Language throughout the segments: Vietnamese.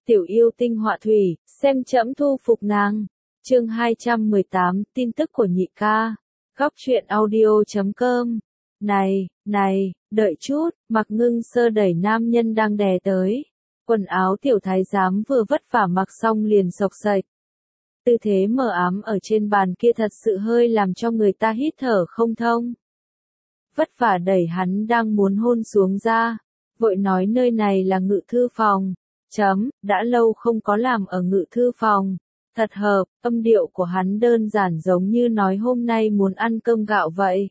Tiểu yêu tinh họa thủy, xem trẫm thu phục nàng. Chương 218, tin tức của nhị ca. Góc truyện audio.com. Này, đợi chút, Mạc Ngưng Sơ đẩy nam nhân đang đè tới. Quần áo tiểu thái giám vừa vất vả mặc xong liền xộc xệch. Tư thế mờ ám ở trên bàn kia thật sự hơi làm cho người ta hít thở không thông. Vất vả đẩy hắn đang muốn hôn xuống ra, vội nói nơi này là ngự thư phòng. Đã lâu không có làm ở ngự thư phòng. Thật hợp, âm điệu của hắn đơn giản giống như nói hôm nay muốn ăn cơm gạo vậy.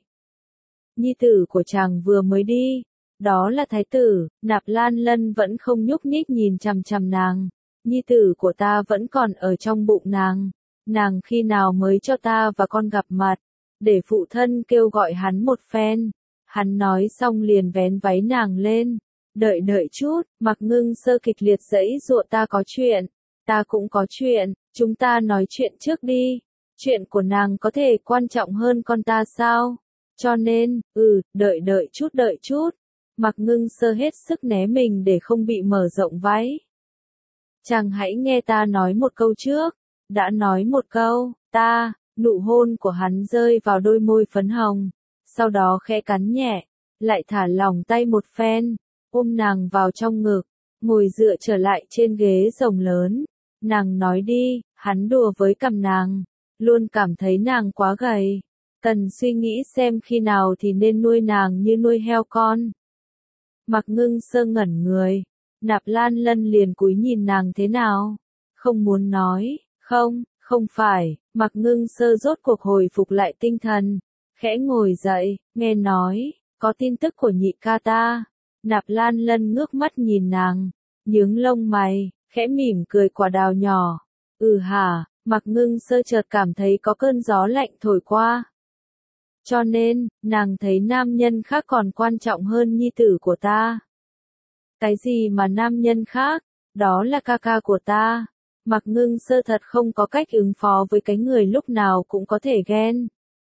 Nhi tử của chàng vừa mới đi, đó là thái tử. Nạp Lan Lân vẫn không nhúc nhích nhìn chằm chằm nàng. Nhi tử của ta vẫn còn ở trong bụng nàng khi nào mới cho ta và con gặp mặt, để phụ thân kêu gọi hắn một phen. Hắn nói xong liền vén váy nàng lên. Đợi chút, Mạc Ngưng Sơ kịch liệt giãy giụa, ta có chuyện, ta cũng có chuyện, chúng ta nói chuyện trước đi. Chuyện của nàng có thể quan trọng hơn con ta sao? Cho nên, đợi chút. Mạc Ngưng Sơ hết sức né mình để không bị mở rộng váy. Chàng hãy nghe ta nói một câu trước. Đã nói một câu, nụ hôn của hắn rơi vào đôi môi phấn hồng, sau đó khẽ cắn nhẹ, lại thả lỏng tay một phen, ôm nàng vào trong ngực, ngồi dựa trở lại trên ghế rồng lớn. Nàng nói đi, hắn đùa với cằm nàng, luôn cảm thấy nàng quá gầy, cần suy nghĩ xem khi nào thì nên nuôi nàng như nuôi heo con. Mạc Ngưng Sơ ngẩn người, Nạp Lan Lân liền cúi nhìn nàng thế nào, không muốn nói, không phải. Mạc Ngưng Sơ rốt cuộc hồi phục lại tinh thần, khẽ ngồi dậy, nghe nói, có tin tức của nhị ca ta. Nạp Lan Lân ngước mắt nhìn nàng, nhướng lông mày, khẽ mỉm cười quả đào nhỏ. Hả? Mạc Ngưng Sơ chợt cảm thấy có cơn gió lạnh thổi qua. Cho nên, nàng thấy nam nhân khác còn quan trọng hơn nhi tử của ta. Cái gì mà nam nhân khác? Đó là ca ca của ta. Mạc Ngưng Sơ thật không có cách ứng phó với cái người lúc nào cũng có thể ghen.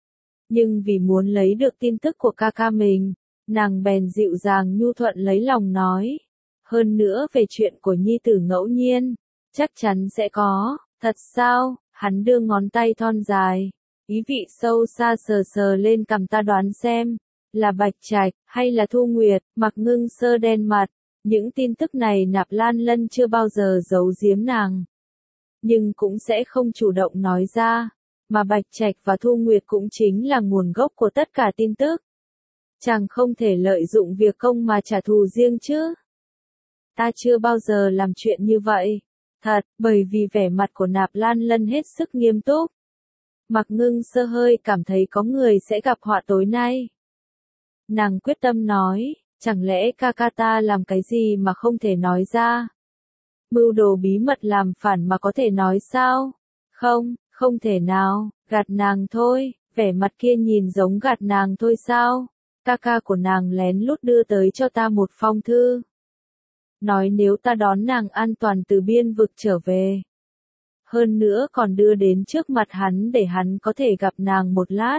Nhưng vì muốn lấy được tin tức của ca ca mình, nàng bèn dịu dàng nhu thuận lấy lòng nói. Hơn nữa về chuyện của nhi tử ngẫu nhiên, chắc chắn sẽ có. Thật sao? Hắn đưa ngón tay thon dài, ý vị sâu xa sờ lên cằm, ta đoán xem, là Bạch Trạch, hay là Thu Nguyệt. Mạc Ngưng Sơ đen mặt, những tin tức này Nạp Lan Lân chưa bao giờ giấu giếm nàng. Nhưng cũng sẽ không chủ động nói ra, mà Bạch Trạch và Thu Nguyệt cũng chính là nguồn gốc của tất cả tin tức. Chàng không thể lợi dụng việc công mà trả thù riêng chứ. Ta chưa bao giờ làm chuyện như vậy. Thật, bởi vì vẻ mặt của Nạp Lan Lân hết sức nghiêm túc. Mạc Ngưng Sơ hơi cảm thấy có người sẽ gặp họa tối nay. Nàng quyết tâm nói, chẳng lẽ ca ca ta làm cái gì mà không thể nói ra? Mưu đồ bí mật làm phản mà có thể nói sao? Không thể nào, gạt nàng thôi. Vẻ mặt kia nhìn giống gạt nàng thôi sao? Ca ca của nàng lén lút đưa tới cho ta một phong thư. Nói nếu ta đón nàng an toàn từ biên vực trở về. Hơn nữa còn đưa đến trước mặt hắn để hắn có thể gặp nàng một lát.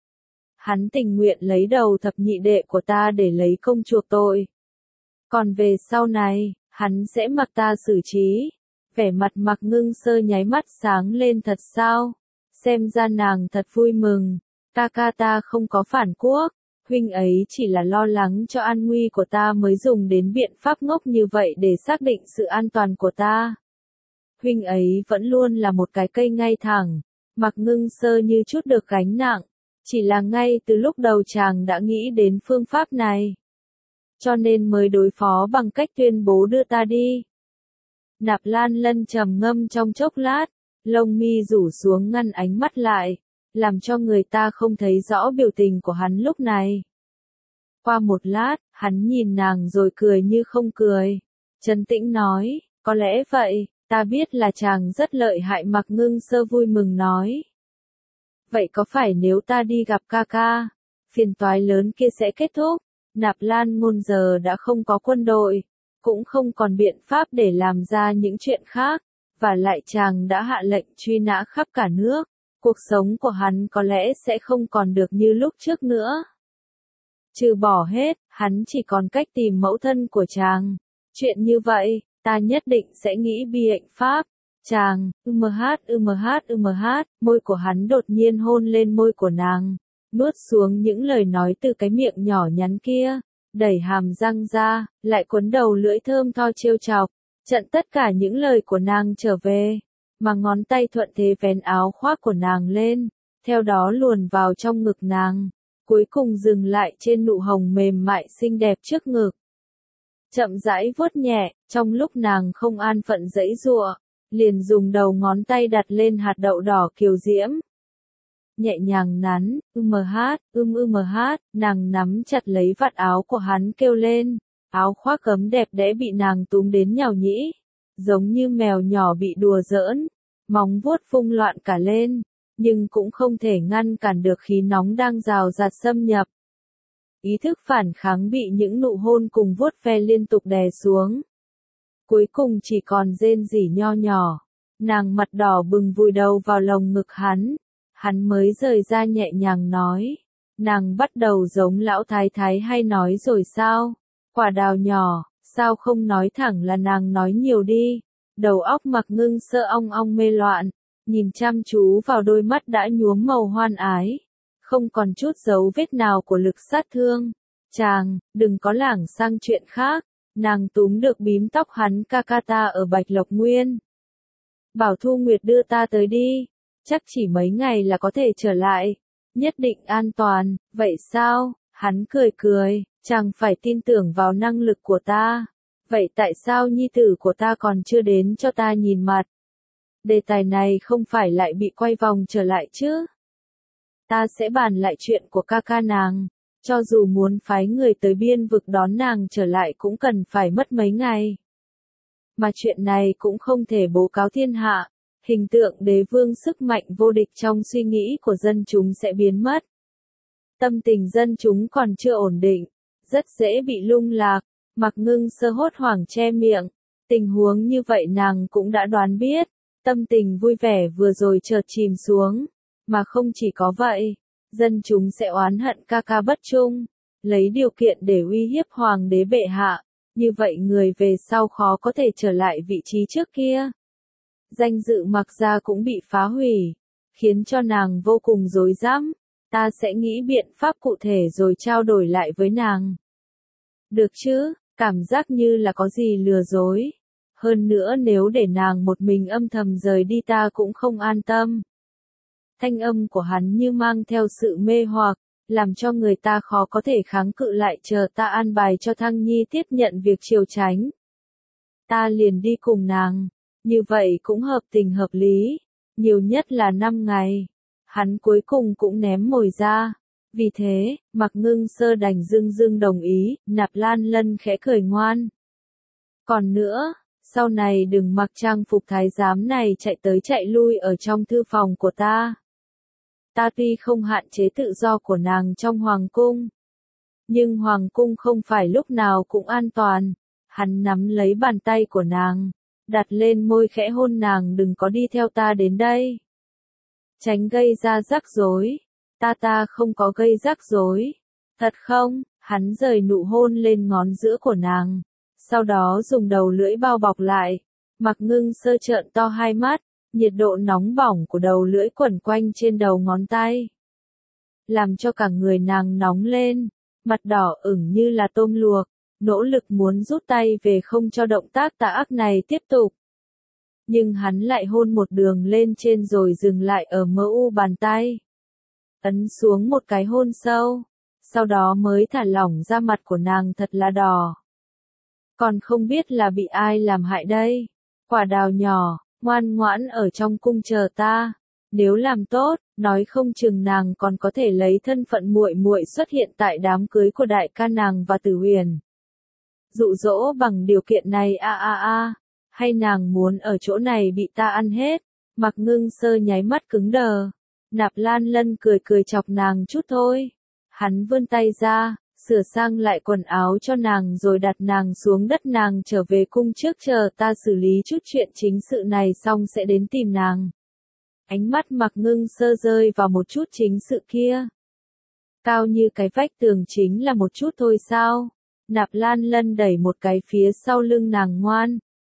Hắn tình nguyện lấy đầu thập nhị đệ của ta để lấy công chuộc tội. Còn về sau này, hắn sẽ mặc ta xử trí. Vẻ mặt Mạc Ngưng Sơ nháy mắt sáng lên. Thật sao? Xem ra nàng thật vui mừng. Ca ca ta không có phản quốc. Huynh ấy chỉ là lo lắng cho an nguy của ta mới dùng đến biện pháp ngốc như vậy để xác định sự an toàn của ta. Huynh ấy vẫn luôn là một cái cây ngay thẳng. Mạc Ngưng Sơ như chút được gánh nặng. Chỉ là ngay từ lúc đầu chàng đã nghĩ đến phương pháp này. Cho nên mới đối phó bằng cách tuyên bố đưa ta đi. Nạp Lan Lân trầm ngâm trong chốc lát, lông mi rủ xuống ngăn ánh mắt lại, làm cho người ta không thấy rõ biểu tình của hắn lúc này. Qua một lát, hắn nhìn nàng rồi cười như không cười. Trấn tĩnh nói, có lẽ vậy, ta biết là chàng rất lợi hại. Mạc Ngưng Sơ vui mừng nói. Vậy có phải nếu ta đi gặp ca ca, phiền toái lớn kia sẽ kết thúc? Nạp Lan Ngôn giờ đã không có quân đội, cũng không còn biện pháp để làm ra những chuyện khác, và lại chàng đã hạ lệnh truy nã khắp cả nước, cuộc sống của hắn có lẽ sẽ không còn được như lúc trước nữa. Trừ bỏ hết, hắn chỉ còn cách tìm mẫu thân của chàng. Chuyện như vậy, Ta nhất định sẽ nghĩ biện pháp. Chàng, môi của hắn đột nhiên hôn lên môi của nàng, nuốt xuống những lời nói từ cái miệng nhỏ nhắn kia, đẩy hàm răng ra, lại cuốn đầu lưỡi thơm tho trêu chọc, chặn tất cả những lời của nàng trở về, mà ngón tay thuận thế vén áo khoác của nàng lên, theo đó luồn vào trong ngực nàng, cuối cùng dừng lại trên nụ hồng mềm mại xinh đẹp trước ngực. Chậm rãi vuốt nhẹ, trong lúc nàng không an phận giãy giụa, liền dùng đầu ngón tay đặt lên hạt đậu đỏ kiều diễm. Nhẹ nhàng nắn, nàng nắm chặt lấy vạt áo của hắn kêu lên, áo khoác gấm đẹp đẽ bị nàng túm đến nhào nhĩ, giống như mèo nhỏ bị đùa giỡn, móng vuốt vung loạn cả lên, nhưng cũng không thể ngăn cản được khí nóng đang rào rạt xâm nhập. Ý thức phản kháng bị những nụ hôn cùng vuốt ve liên tục đè xuống. Cuối cùng chỉ còn rên rỉ nho nhỏ, nàng mặt đỏ bừng vùi đầu vào lồng ngực hắn mới rời ra nhẹ nhàng nói, nàng bắt đầu giống lão thái thái hay nói rồi sao, quả đào nhỏ, sao không nói thẳng là nàng nói nhiều đi, đầu óc Mặc Ngưng Sơ ong ong mê loạn, nhìn chăm chú vào đôi mắt đã nhuốm màu hoan ái, không còn chút dấu vết nào của lực sát thương, chàng, đừng có lảng sang chuyện khác. Nàng túm được bím tóc hắn, ca ta ở Bạch Lộc Nguyên. Bảo Thu Nguyệt đưa ta tới đi, chắc chỉ mấy ngày là có thể trở lại, nhất định an toàn, vậy sao? Hắn cười, chàng phải tin tưởng vào năng lực của ta. Vậy tại sao nhi tử của ta còn chưa đến cho ta nhìn mặt? Đề tài này không phải lại bị quay vòng trở lại chứ? Ta sẽ bàn lại chuyện của ca nàng. Cho dù muốn phái người tới biên vực đón nàng trở lại cũng cần phải mất mấy ngày. Mà chuyện này cũng không thể bố cáo thiên hạ, hình tượng đế vương sức mạnh vô địch trong suy nghĩ của dân chúng sẽ biến mất. Tâm tình dân chúng còn chưa ổn định, rất dễ bị lung lạc, Mặc Ngưng Sơ hốt hoảng che miệng, tình huống như vậy nàng cũng đã đoán biết, tâm tình vui vẻ vừa rồi chợt chìm xuống, mà không chỉ có vậy. Dân chúng sẽ oán hận ca bất trung, lấy điều kiện để uy hiếp hoàng đế bệ hạ, như vậy người về sau khó có thể trở lại vị trí trước kia. Danh dự Mặc gia cũng bị phá hủy, khiến cho nàng vô cùng rối rắm, ta sẽ nghĩ biện pháp cụ thể rồi trao đổi lại với nàng. Được chứ, cảm giác như là có gì lừa dối. Hơn nữa nếu để nàng một mình âm thầm rời đi ta cũng không an tâm. Thanh âm của hắn như mang theo sự mê hoặc, làm cho người ta khó có thể kháng cự lại chờ ta an bài cho Thăng Nhi tiếp nhận việc triều chánh. Ta liền đi cùng nàng, như vậy cũng hợp tình hợp lý, nhiều nhất là 5 ngày. Hắn cuối cùng cũng ném mồi ra. Vì thế, Mặc Ngưng Sơ đành dưng đồng ý, Nạp Lan Lân khẽ cười ngoan. Còn nữa, sau này đừng mặc trang phục thái giám này chạy tới chạy lui ở trong thư phòng của ta. Ta tuy không hạn chế tự do của nàng trong hoàng cung, nhưng hoàng cung không phải lúc nào cũng an toàn. Hắn nắm lấy bàn tay của nàng, đặt lên môi khẽ hôn nàng, đừng có đi theo ta đến đây. Tránh gây ra rắc rối. Ta không có gây rắc rối. Thật không? Hắn rời nụ hôn lên ngón giữa của nàng, sau đó dùng đầu lưỡi bao bọc lại. Mặc Ngưng Sơ trợn to hai mắt. Nhiệt độ nóng bỏng của đầu lưỡi quẩn quanh trên đầu ngón tay, làm cho cả người nàng nóng lên, mặt đỏ ửng như là tôm luộc, nỗ lực muốn rút tay về không cho động tác tà ác này tiếp tục. Nhưng hắn lại hôn một đường lên trên rồi dừng lại ở mu bàn tay. Ấn xuống một cái hôn sâu, sau đó mới thả lỏng ra, mặt của nàng thật là đỏ. Còn không biết là bị ai làm hại đây. Quả đào nhỏ, ngoan ngoãn ở trong cung chờ ta. Nếu làm tốt, nói không chừng nàng còn có thể lấy thân phận muội muội xuất hiện tại đám cưới của đại ca nàng và Tử Huyền. Dụ dỗ bằng điều kiện này hay nàng muốn ở chỗ này bị ta ăn hết. Mặc Ngưng Sơ nháy mắt cứng đờ. Nạp Lan Lân cười chọc nàng chút thôi. Hắn vươn tay ra, sửa sang lại quần áo cho nàng rồi đặt nàng xuống đất. Nàng trở về cung trước, chờ ta xử lý chút chuyện chính sự này xong sẽ đến tìm nàng. Ánh mắt Mặc Ngưng Sơ rơi vào một chút chính sự kia. Cao như cái vách tường chính là một chút thôi sao? Nạp Lan Lân đẩy một cái phía sau lưng nàng, ngoan,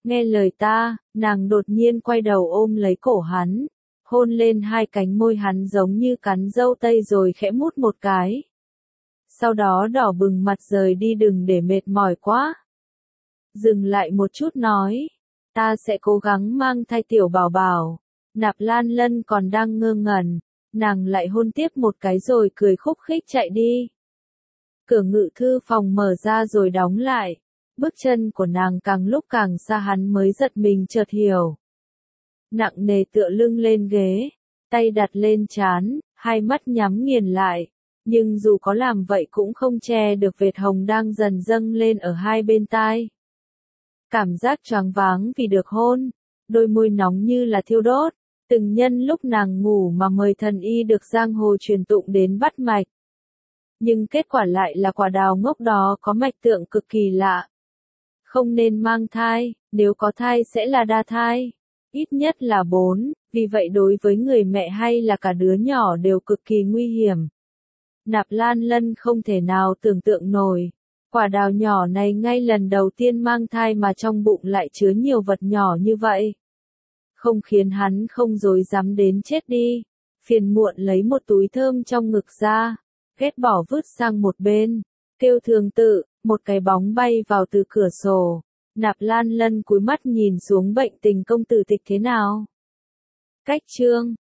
Nghe lời ta, nàng đột nhiên quay đầu ôm lấy cổ hắn, hôn lên hai cánh môi hắn giống như cắn dâu tây rồi khẽ mút một cái. Sau đó đỏ bừng mặt rời đi, đừng để mệt mỏi quá. Dừng lại một chút nói, ta sẽ cố gắng mang thai tiểu bảo bảo. Nạp Lan Lân còn đang ngơ ngẩn, nàng lại hôn tiếp một cái rồi cười khúc khích chạy đi. Cửa ngự thư phòng mở ra rồi đóng lại, bước chân của nàng càng lúc càng xa, hắn mới giật mình chợt hiểu. Nặng nề tựa lưng lên ghế, tay đặt lên trán, hai mắt nhắm nghiền lại, nhưng dù có làm vậy cũng không che được vệt hồng đang dần dâng lên ở hai bên tai. Cảm giác choáng váng vì được hôn, đôi môi nóng như là thiêu đốt, từng nhân lúc nàng ngủ mà mời thần y được giang hồ truyền tụng đến bắt mạch. Nhưng kết quả lại là quả đào ngốc đó có mạch tượng cực kỳ lạ. Không nên mang thai, nếu có thai sẽ là đa thai. Ít nhất là 4, vì vậy đối với người mẹ hay là cả đứa nhỏ đều cực kỳ nguy hiểm. Nạp Lan Lân không thể nào tưởng tượng nổi. Quả đào nhỏ này ngay lần đầu tiên mang thai mà trong bụng lại chứa nhiều vật nhỏ như vậy. Không khiến hắn không dối dám đến chết đi. Phiền muộn lấy một túi thơm trong ngực ra, ghét bỏ vứt sang một bên. Kêu Thường Tự, một cái bóng bay vào từ cửa sổ. Nạp Lan Lân cúi mắt nhìn xuống bệnh tình công tử Tịch thế nào. Cách chương